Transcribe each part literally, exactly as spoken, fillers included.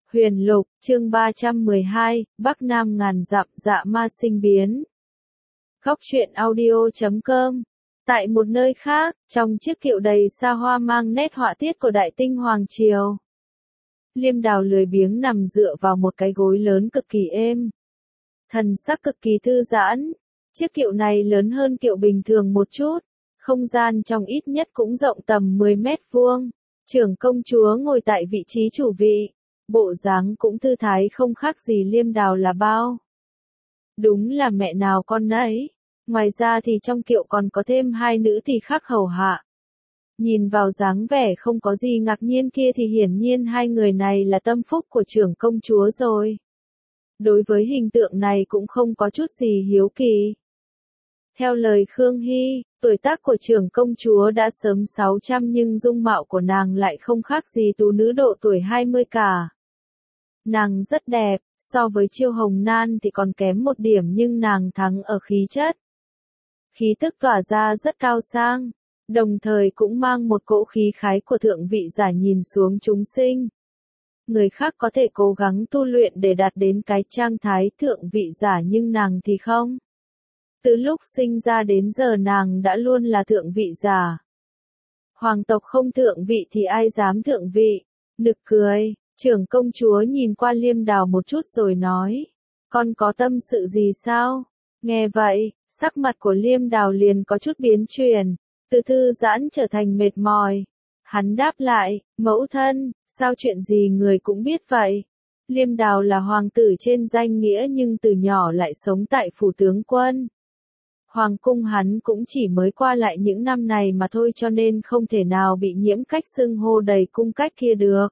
Huyền Lục, chương ba trăm mười hai, Bắc Nam ngàn dặm, dạ ma sinh biến. Góc truyện audio chấm com. Tại một nơi khác, trong chiếc kiệu đầy xa hoa mang nét họa tiết của Đại Tinh Hoàng Triều, Liêm Đào lười biếng nằm dựa vào một cái gối lớn cực kỳ êm. Thần sắc cực kỳ thư giãn. Chiếc kiệu này lớn hơn kiệu bình thường một chút, không gian trong ít nhất cũng rộng tầm mười mét vuông. Trưởng công chúa ngồi tại vị trí chủ vị, bộ dáng cũng thư thái không khác gì Liêm Đào là bao. Đúng là mẹ nào con nấy. Ngoài ra thì trong kiệu còn có thêm hai nữ tỳ khác hầu hạ. Nhìn vào dáng vẻ không có gì ngạc nhiên kia thì hiển nhiên hai người này là tâm phúc của trưởng công chúa rồi. Đối với hình tượng này cũng không có chút gì hiếu kỳ. Theo lời Khương Hy, tuổi tác của trưởng công chúa đã sớm sáu trăm nhưng dung mạo của nàng lại không khác gì tú nữ độ tuổi hai mươi cả. Nàng rất đẹp, so với Chiêu Hồng Nan thì còn kém một điểm nhưng nàng thắng ở khí chất. Khí tức tỏa ra rất cao sang, đồng thời cũng mang một cỗ khí khái của thượng vị giả nhìn xuống chúng sinh. Người khác có thể cố gắng tu luyện để đạt đến cái trạng thái thượng vị giả nhưng nàng thì không. Từ lúc sinh ra đến giờ nàng đã luôn là thượng vị giả. Hoàng tộc không thượng vị thì ai dám thượng vị, nực cười. Trưởng công chúa nhìn qua Liêm Đào một chút rồi nói, con có tâm sự gì sao? Nghe vậy, sắc mặt của Liêm Đào liền có chút biến chuyển, từ thư giãn trở thành mệt mỏi. Hắn đáp lại, mẫu thân, sao chuyện gì người cũng biết vậy? Liêm Đào là hoàng tử trên danh nghĩa nhưng từ nhỏ lại sống tại phủ tướng quân. Hoàng cung hắn cũng chỉ mới qua lại những năm này mà thôi cho nên không thể nào bị nhiễm cách xưng hô đầy cung cách kia được.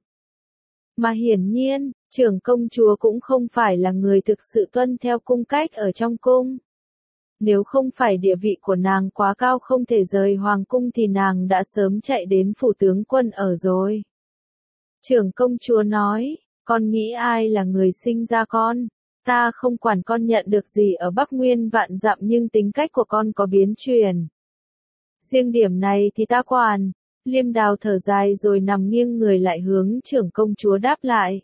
Mà hiển nhiên, trưởng công chúa cũng không phải là người thực sự tuân theo cung cách ở trong cung. Nếu không phải địa vị của nàng quá cao không thể rời hoàng cung thì nàng đã sớm chạy đến phủ tướng quân ở rồi. Trưởng công chúa nói, con nghĩ ai là người sinh ra con? Ta không quản con nhận được gì ở Bắc Nguyên vạn dặm nhưng tính cách của con có biến chuyển. Riêng điểm này thì ta quản. Liêm Đào thở dài rồi nằm nghiêng người lại hướng trưởng công chúa đáp lại.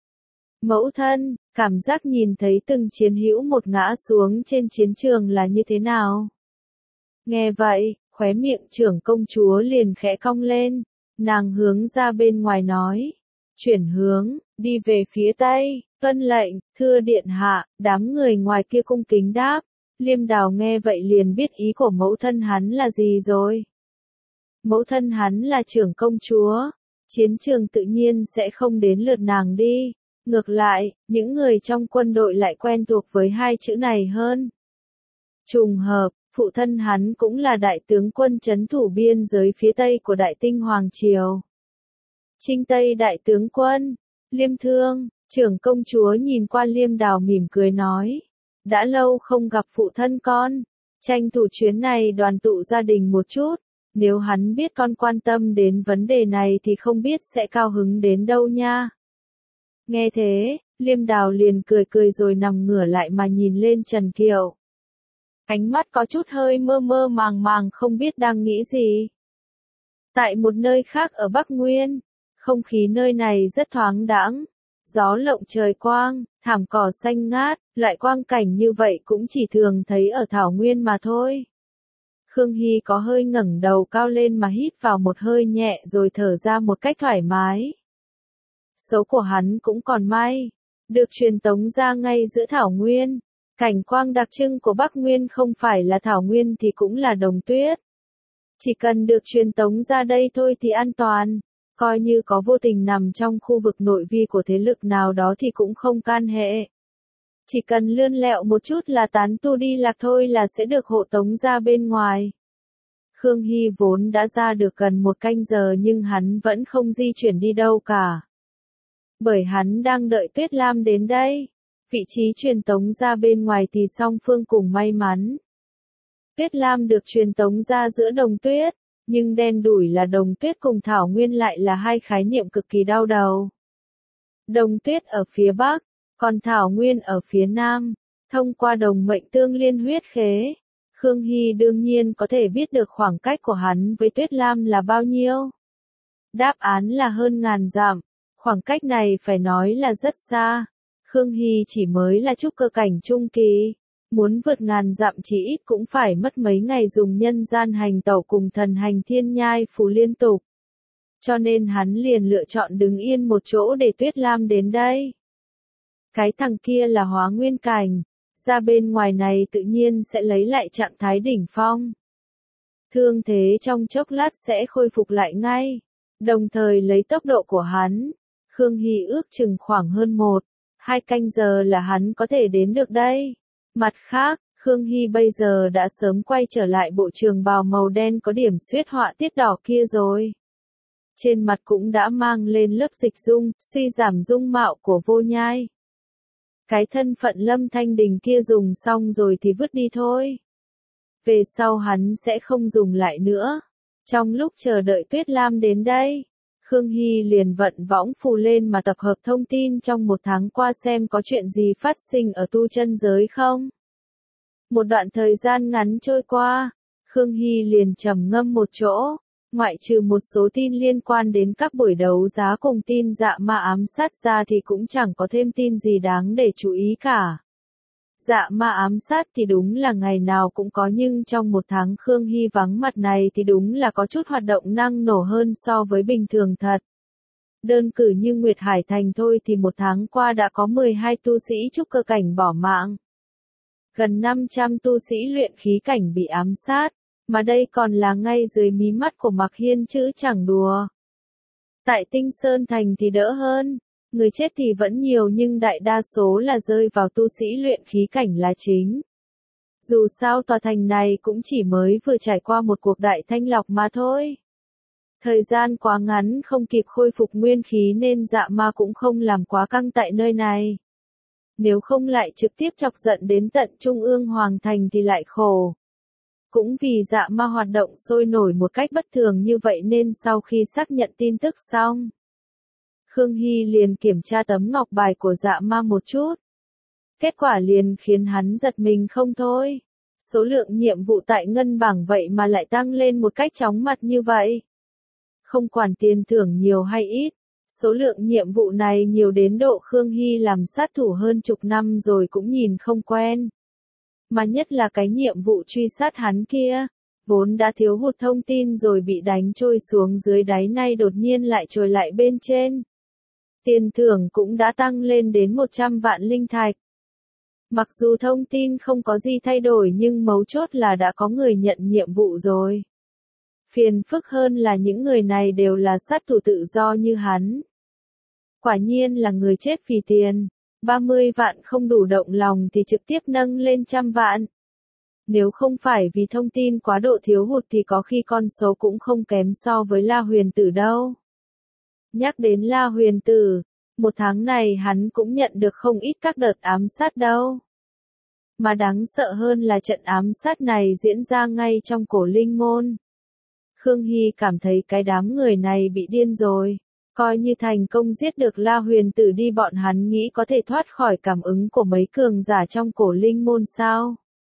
Mẫu thân, cảm giác nhìn thấy từng chiến hữu một ngã xuống trên chiến trường là như thế nào? Nghe vậy, khóe miệng trưởng công chúa liền khẽ cong lên, nàng hướng ra bên ngoài nói. Chuyển hướng, đi về phía tây, tuân lệnh, thưa điện hạ, đám người ngoài kia cung kính đáp. Liêm Đào nghe vậy liền biết ý của mẫu thân hắn là gì rồi. Mẫu thân hắn là trưởng công chúa, chiến trường tự nhiên sẽ không đến lượt nàng đi. Ngược lại, những người trong quân đội lại quen thuộc với hai chữ này hơn. Trùng hợp, phụ thân hắn cũng là đại tướng quân trấn thủ biên giới phía tây của Đại Tinh Hoàng Triều. Trinh Tây đại tướng quân, Liêm Thương, trưởng công chúa nhìn qua Liêm Đào mỉm cười nói. Đã lâu không gặp phụ thân con, tranh thủ chuyến này đoàn tụ gia đình một chút. Nếu hắn biết con quan tâm đến vấn đề này thì không biết sẽ cao hứng đến đâu nha. Nghe thế, Liêm Đào liền cười cười rồi nằm ngửa lại mà nhìn lên Trần Kiều. Ánh mắt có chút hơi mơ mơ màng màng không biết đang nghĩ gì. Tại một nơi khác ở Bắc Nguyên, không khí nơi này rất thoáng đãng, gió lộng trời quang, thảm cỏ xanh ngát, loại quang cảnh như vậy cũng chỉ thường thấy ở Thảo Nguyên mà thôi. Khương Hy có hơi ngẩng đầu cao lên mà hít vào một hơi nhẹ rồi thở ra một cách thoải mái. Số của hắn cũng còn may, được truyền tống ra ngay giữa Thảo Nguyên. Cảnh quang đặc trưng của Bắc Nguyên không phải là Thảo Nguyên thì cũng là đồng tuyết. Chỉ cần được truyền tống ra đây thôi thì an toàn, coi như có vô tình nằm trong khu vực nội vi của thế lực nào đó thì cũng không can hệ. Chỉ cần lươn lẹo một chút là tán tu đi lạc thôi là sẽ được hộ tống ra bên ngoài. Khương Hy vốn đã ra được gần một canh giờ nhưng hắn vẫn không di chuyển đi đâu cả. Bởi hắn đang đợi Tuyết Lam đến đây. Vị trí truyền tống ra bên ngoài thì song phương cùng may mắn. Tuyết Lam được truyền tống ra giữa đồng tuyết, nhưng đen đủi là đồng tuyết cùng Thảo Nguyên lại là hai khái niệm cực kỳ đau đầu. Đồng tuyết ở phía bắc, còn Thảo Nguyên ở phía nam, thông qua đồng mệnh tương liên huyết khế. Khương Hy đương nhiên có thể biết được khoảng cách của hắn với Tuyết Lam là bao nhiêu. Đáp án là hơn ngàn dặm. Khoảng cách này phải nói là rất xa. Khương Hy chỉ mới là trúc cơ cảnh trung kỳ. Muốn vượt ngàn dặm chỉ ít cũng phải mất mấy ngày dùng nhân gian hành tẩu cùng thần hành thiên nhai phù liên tục. Cho nên hắn liền lựa chọn đứng yên một chỗ để Tuyết Lam đến đây. Cái thằng kia là hóa nguyên cảnh, ra bên ngoài này tự nhiên sẽ lấy lại trạng thái đỉnh phong. Thương thế trong chốc lát sẽ khôi phục lại ngay, đồng thời lấy tốc độ của hắn. Khương Hy ước chừng khoảng hơn một, hai canh giờ là hắn có thể đến được đây. Mặt khác, Khương Hy bây giờ đã sớm quay trở lại bộ trường bào màu đen có điểm xuyết họa tiết đỏ kia rồi. Trên mặt cũng đã mang lên lớp dịch dung, suy giảm dung mạo của Vô Nhai. Cái thân phận Lâm Thanh Đình kia dùng xong rồi thì vứt đi thôi. Về sau hắn sẽ không dùng lại nữa. Trong lúc chờ đợi Tuyết Lam đến đây, Khương Hy liền vận võng phù lên mà tập hợp thông tin trong một tháng qua xem có chuyện gì phát sinh ở tu chân giới không. Một đoạn thời gian ngắn trôi qua, Khương Hy liền trầm ngâm một chỗ, ngoại trừ một số tin liên quan đến các buổi đấu giá cùng tin dạ ma ám sát ra thì cũng chẳng có thêm tin gì đáng để chú ý cả. Dạ ma ám sát thì đúng là ngày nào cũng có, nhưng trong một tháng Khương Hy vắng mặt này thì đúng là có chút hoạt động năng nổ hơn so với bình thường thật. Đơn cử như Nguyệt Hải Thành thôi thì một tháng qua đã có mười hai tu sĩ trúc cơ cảnh bỏ mạng. Gần năm trăm tu sĩ luyện khí cảnh bị ám sát, mà đây còn là ngay dưới mí mắt của Mạc Hiên chứ chẳng đùa. Tại Tinh Sơn Thành thì đỡ hơn. Người chết thì vẫn nhiều nhưng đại đa số là rơi vào tu sĩ luyện khí cảnh là chính. Dù sao tòa thành này cũng chỉ mới vừa trải qua một cuộc đại thanh lọc mà thôi. Thời gian quá ngắn không kịp khôi phục nguyên khí nên dạ ma cũng không làm quá căng tại nơi này. Nếu không lại trực tiếp chọc giận đến tận Trung ương Hoàng Thành thì lại khổ. Cũng vì dạ ma hoạt động sôi nổi một cách bất thường như vậy nên sau khi xác nhận tin tức xong, Khương Hy liền kiểm tra tấm ngọc bài của dạ ma một chút. Kết quả liền khiến hắn giật mình không thôi. Số lượng nhiệm vụ tại ngân bảng vậy mà lại tăng lên một cách chóng mặt như vậy. Không quản tiền thưởng nhiều hay ít, số lượng nhiệm vụ này nhiều đến độ Khương Hy làm sát thủ hơn chục năm rồi cũng nhìn không quen. Mà nhất là cái nhiệm vụ truy sát hắn kia, vốn đã thiếu hụt thông tin rồi bị đánh trôi xuống dưới đáy, nay đột nhiên lại trồi lại bên trên. Tiền thưởng cũng đã tăng lên đến một trăm vạn linh thạch. Mặc dù thông tin không có gì thay đổi nhưng mấu chốt là đã có người nhận nhiệm vụ rồi. Phiền phức hơn là những người này đều là sát thủ tự do như hắn. Quả nhiên là người chết vì tiền. ba mươi vạn không đủ động lòng thì trực tiếp nâng lên trăm vạn. Nếu không phải vì thông tin quá độ thiếu hụt thì có khi con số cũng không kém so với La Huyền Tử đâu. Nhắc đến La Huyền Tử, một tháng này hắn cũng nhận được không ít các đợt ám sát đâu. Mà đáng sợ hơn là trận ám sát này diễn ra ngay trong cổ linh môn. Khương Hy cảm thấy cái đám người này bị điên rồi. Coi như thành công giết được La Huyền Tử đi, bọn hắn nghĩ có thể thoát khỏi cảm ứng của mấy cường giả trong cổ linh môn sao?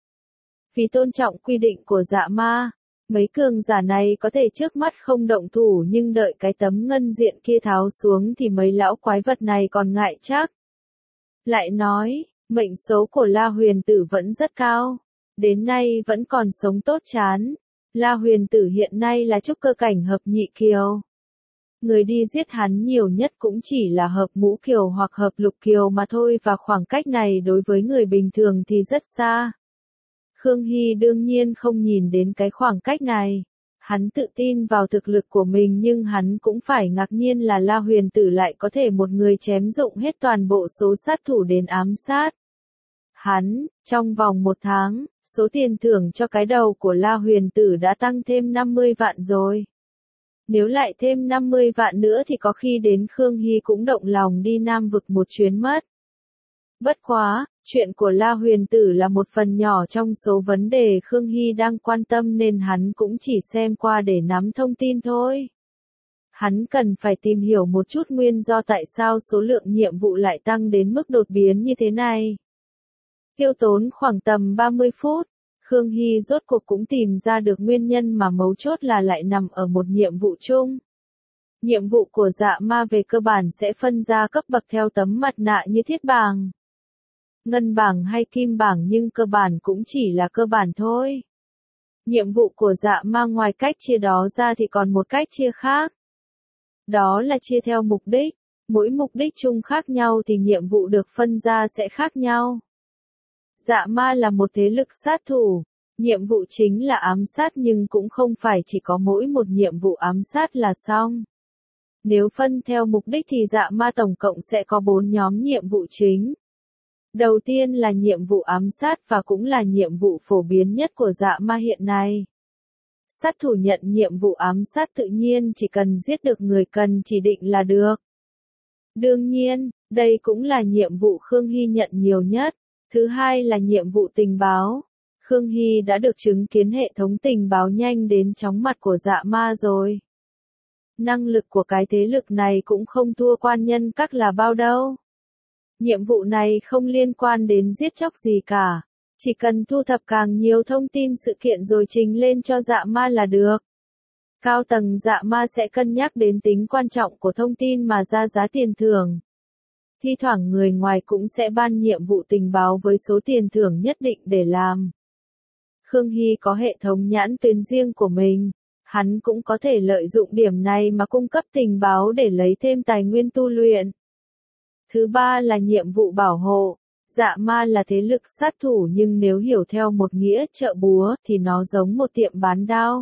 Vì tôn trọng quy định của dạ ma, mấy cường giả này có thể trước mắt không động thủ nhưng đợi cái tấm ngân diện kia tháo xuống thì mấy lão quái vật này còn ngại chắc. Lại nói, mệnh số của La Huyền Tử vẫn rất cao, đến nay vẫn còn sống tốt chán. La Huyền Tử hiện nay là trúc cơ cảnh hợp nhị kiều. Người đi giết hắn nhiều nhất cũng chỉ là hợp ngũ kiều hoặc hợp lục kiều mà thôi, và khoảng cách này đối với người bình thường thì rất xa. Khương Hy đương nhiên không nhìn đến cái khoảng cách này. Hắn tự tin vào thực lực của mình nhưng hắn cũng phải ngạc nhiên là La Huyền Tử lại có thể một người chém dụng hết toàn bộ số sát thủ đến ám sát. Hắn, trong vòng một tháng, số tiền thưởng cho cái đầu của La Huyền Tử đã tăng thêm năm mươi vạn rồi. Nếu lại thêm năm mươi vạn nữa thì có khi đến Khương Hy cũng động lòng đi Nam Vực một chuyến mất. Bất quá, chuyện của La Huyền Tử là một phần nhỏ trong số vấn đề Khương Hy đang quan tâm nên hắn cũng chỉ xem qua để nắm thông tin thôi. Hắn cần phải tìm hiểu một chút nguyên do tại sao số lượng nhiệm vụ lại tăng đến mức đột biến như thế này. Tiêu tốn khoảng tầm ba mươi phút, Khương Hy rốt cuộc cũng tìm ra được nguyên nhân mà mấu chốt là lại nằm ở một nhiệm vụ chung. Nhiệm vụ của dạ ma về cơ bản sẽ phân ra cấp bậc theo tấm mặt nạ như thiết bảng, ngân bảng hay kim bảng, nhưng cơ bản cũng chỉ là cơ bản thôi. Nhiệm vụ của dạ ma ngoài cách chia đó ra thì còn một cách chia khác. Đó là chia theo mục đích. Mỗi mục đích chung khác nhau thì nhiệm vụ được phân ra sẽ khác nhau. Dạ ma là một thế lực sát thủ. Nhiệm vụ chính là ám sát, nhưng cũng không phải chỉ có mỗi một nhiệm vụ ám sát là xong. Nếu phân theo mục đích thì dạ ma tổng cộng sẽ có bốn nhóm nhiệm vụ chính. Đầu tiên là nhiệm vụ ám sát và cũng là nhiệm vụ phổ biến nhất của dạ ma hiện nay. Sát thủ nhận nhiệm vụ ám sát tự nhiên chỉ cần giết được người cần chỉ định là được. Đương nhiên, đây cũng là nhiệm vụ Khương Hy nhận nhiều nhất. Thứ hai là nhiệm vụ tình báo. Khương Hy đã được chứng kiến hệ thống tình báo nhanh đến chóng mặt của dạ ma rồi. Năng lực của cái thế lực này cũng không thua quan nhân các là bao đâu. Nhiệm vụ này không liên quan đến giết chóc gì cả. Chỉ cần thu thập càng nhiều thông tin sự kiện rồi trình lên cho dạ ma là được. Cao tầng dạ ma sẽ cân nhắc đến tính quan trọng của thông tin mà ra giá tiền thưởng. Thi thoảng người ngoài cũng sẽ ban nhiệm vụ tình báo với số tiền thưởng nhất định để làm. Khương Hy có hệ thống nhãn tuyến riêng của mình. Hắn cũng có thể lợi dụng điểm này mà cung cấp tình báo để lấy thêm tài nguyên tu luyện. Thứ ba là nhiệm vụ bảo hộ. Dạ ma là thế lực sát thủ, nhưng nếu hiểu theo một nghĩa chợ búa thì nó giống một tiệm bán đao.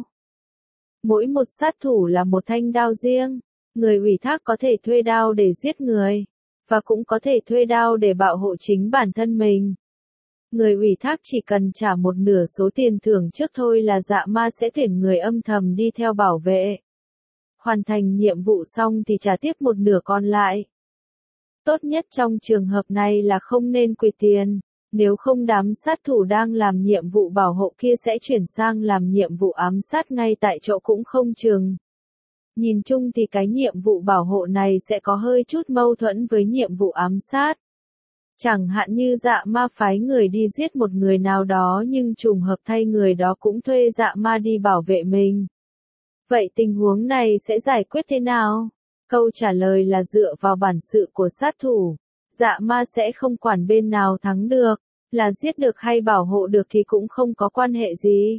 Mỗi một sát thủ là một thanh đao riêng. Người ủy thác có thể thuê đao để giết người, và cũng có thể thuê đao để bảo hộ chính bản thân mình. Người ủy thác chỉ cần trả một nửa số tiền thưởng trước thôi là dạ ma sẽ tuyển người âm thầm đi theo bảo vệ. Hoàn thành nhiệm vụ xong thì trả tiếp một nửa còn lại. Tốt nhất trong trường hợp này là không nên quỵt tiền, nếu không đám sát thủ đang làm nhiệm vụ bảo hộ kia sẽ chuyển sang làm nhiệm vụ ám sát ngay tại chỗ cũng không chừng. Nhìn chung thì cái nhiệm vụ bảo hộ này sẽ có hơi chút mâu thuẫn với nhiệm vụ ám sát. Chẳng hạn như dạ ma phái người đi giết một người nào đó nhưng trùng hợp thay người đó cũng thuê dạ ma đi bảo vệ mình. Vậy tình huống này sẽ giải quyết thế nào? Câu trả lời là dựa vào bản sự của sát thủ. Dạ ma sẽ không quản bên nào thắng được, là giết được hay bảo hộ được thì cũng không có quan hệ gì.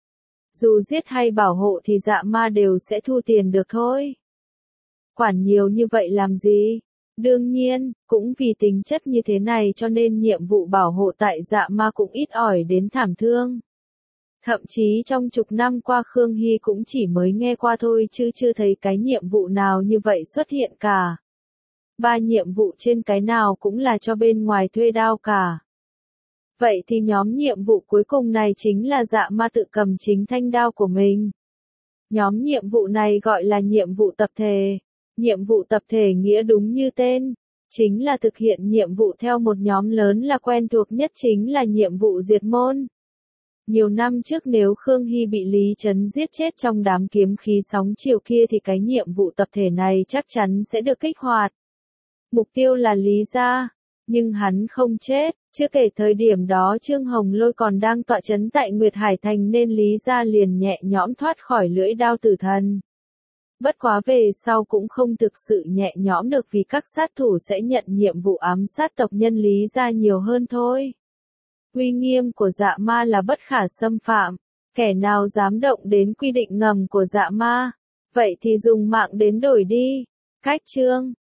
Dù giết hay bảo hộ thì dạ ma đều sẽ thu tiền được thôi. Quản nhiều như vậy làm gì? Đương nhiên, cũng vì tính chất như thế này cho nên nhiệm vụ bảo hộ tại dạ ma cũng ít ỏi đến thảm thương. Thậm chí trong chục năm qua Khương Hy cũng chỉ mới nghe qua thôi chứ chưa thấy cái nhiệm vụ nào như vậy xuất hiện cả. Ba nhiệm vụ trên cái nào cũng là cho bên ngoài thuê đao cả. Vậy thì nhóm nhiệm vụ cuối cùng này chính là dạ ma tự cầm chính thanh đao của mình. Nhóm nhiệm vụ này gọi là nhiệm vụ tập thể. Nhiệm vụ tập thể nghĩa đúng như tên, chính là thực hiện nhiệm vụ theo một nhóm lớn là quen thuộc nhất chính là nhiệm vụ diệt môn. Nhiều năm trước nếu Khương Hy bị Lý Trấn giết chết trong đám kiếm khí sóng chiều kia thì cái nhiệm vụ tập thể này chắc chắn sẽ được kích hoạt. Mục tiêu là Lý gia, nhưng hắn không chết, chưa kể thời điểm đó Trương Hồng Lôi còn đang tọa trấn tại Nguyệt Hải Thành nên Lý gia liền nhẹ nhõm thoát khỏi lưỡi đao tử thần. Bất quá về sau cũng không thực sự nhẹ nhõm được vì các sát thủ sẽ nhận nhiệm vụ ám sát tộc nhân Lý gia nhiều hơn thôi. Uy nghiêm của dạ ma là bất khả xâm phạm, kẻ nào dám động đến quy định ngầm của dạ ma, vậy thì dùng mạng đến đổi đi. Cách chương